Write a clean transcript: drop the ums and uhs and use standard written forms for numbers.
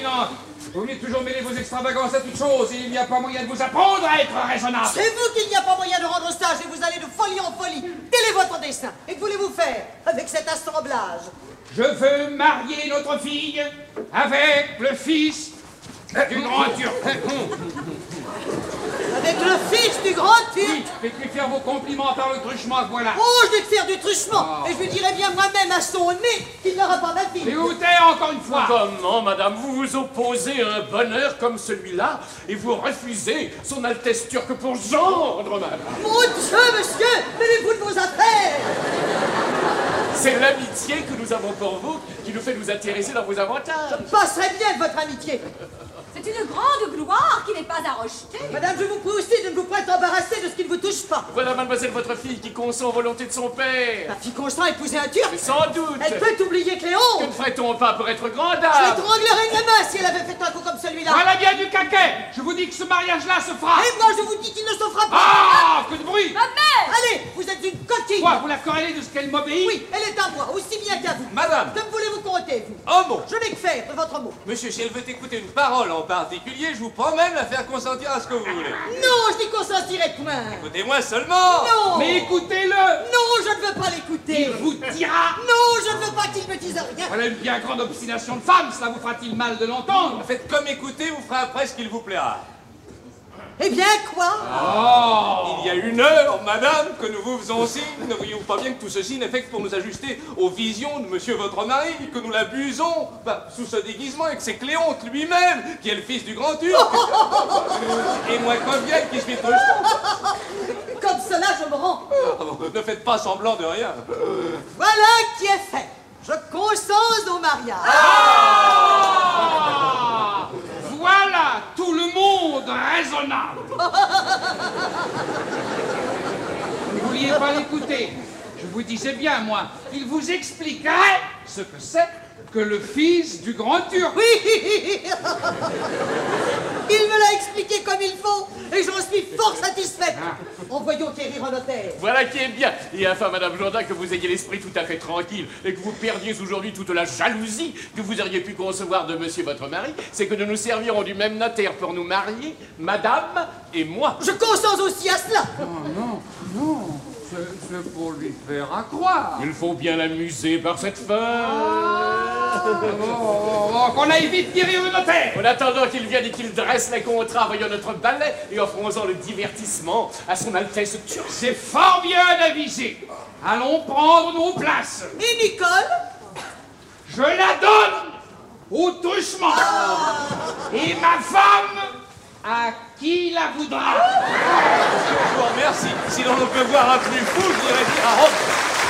impertinente. Vous venez toujours mêler vos extravagances à toutes choses et il n'y a pas moyen de vous apprendre à être raisonnable. C'est vous qu'il n'y a pas moyen de rendre sage et vous allez de folie en folie. Quel est votre dessein? Et que voulez-vous faire avec cet assemblage? Je veux marier notre fille avec le fils du grand Turc. Avec le fils du grand Turc? Oui, faites-lui faire vos compliments par le truchement, voilà. Oh, je vais te faire du truchement. Et je lui dirai bien moi-même à son nez qu'il n'aura pas ma fille. Et vous taire encore une fois. Comment, madame, vous vous opposez à un bonheur comme celui-là et vous refusez son Altesse turque pour gendre, madame? Mon Dieu, monsieur, mêlez-vous de vos affaires. C'est l'amitié que nous avons pour vous qui nous fait nous intéresser dans vos avantages. Je passerai bien de votre amitié. C'est une grande gloire qui n'est pas à rejeter. Madame, je vous prie aussi de ne vous pas être embarrassée de ce qui ne vous touche pas. Voilà, mademoiselle, votre fille qui consent aux volontés de son père. Ma fille consent à épouser un Turc. Mais sans doute. Elle peut oublier Cléon. Que ne ferait-on pas pour être grande Je dame? l'étranglerais une main si elle avait fait un coup comme celui-là. Voilà bien du caquet. Je vous dis que ce mariage-là se fera. Et moi, je vous dis qu'il ne se fera pas. Ah, que de bruit. Ma mère! Allez, vous êtes une coquille. Quoi, vous la querellez de ce qu'elle m'obéit? Oui, elle est à moi, aussi bien qu'à vous. Madame. Que me voulez-vous compter, vous? Oh bon. Je vais que faire de votre mot. Monsieur, si elle veut écouter une parole en particulier, je vous promets de la faire consentir à ce que vous voulez. Non, je n'y consentirai point. Écoutez-moi seulement. Non. Mais écoutez-le. Non, je ne veux pas l'écouter. Il vous dira. Non, je ne veux pas qu'il me dise rien. Voilà une bien grande obstination de femme. Cela vous fera-t-il mal de l'entendre? Faites comme écouter, vous ferez après ce qu'il vous plaira. Eh bien, quoi? Oh. Il y a 1 heure, madame, que nous vous faisons signe. Ne voyez-vous pas bien que tout ceci n'est fait que pour nous ajuster aux visions de monsieur votre mari, que nous l'abusons sous ce déguisement et que c'est Cléonte lui-même qui est le fils du grand Turc. Et moi, combien qui suis truche. Comme cela, je me rends. Ne faites pas semblant de rien. Voilà qui est fait. Je consens au mariage. Ah. Voilà tout le monde raisonnable. Vous ne vouliez pas l'écouter. Je vous disais bien, moi, il vous expliquerait ce que c'est que le fils du grand Turc. Oui. Il me l'a expliqué comme il faut et j'en suis fort satisfaite. Envoyons quérir un notaire. Voilà qui est bien. Et enfin, madame Jourdain, que vous ayez l'esprit tout à fait tranquille et que vous perdiez aujourd'hui toute la jalousie que vous auriez pu concevoir de monsieur votre mari, c'est que nous nous servirons du même notaire pour nous marier, madame et moi. Je consens aussi à cela. Non. C'est pour lui faire accroire. Il faut bien l'amuser par cette femme. Qu'on aille vite guérir le notaire. En attendant qu'il vienne et qu'il dresse les contrats, voyons notre ballet et offrons-en le divertissement à son Altesse turque. C'est fort bien avisé. Allons prendre nos places. Et Nicole? Je la donne au truchement. Et ma femme à qui la voudra. Je vous remercie. Si l'on ne peut voir un plus fou, je dirais dire à Rome.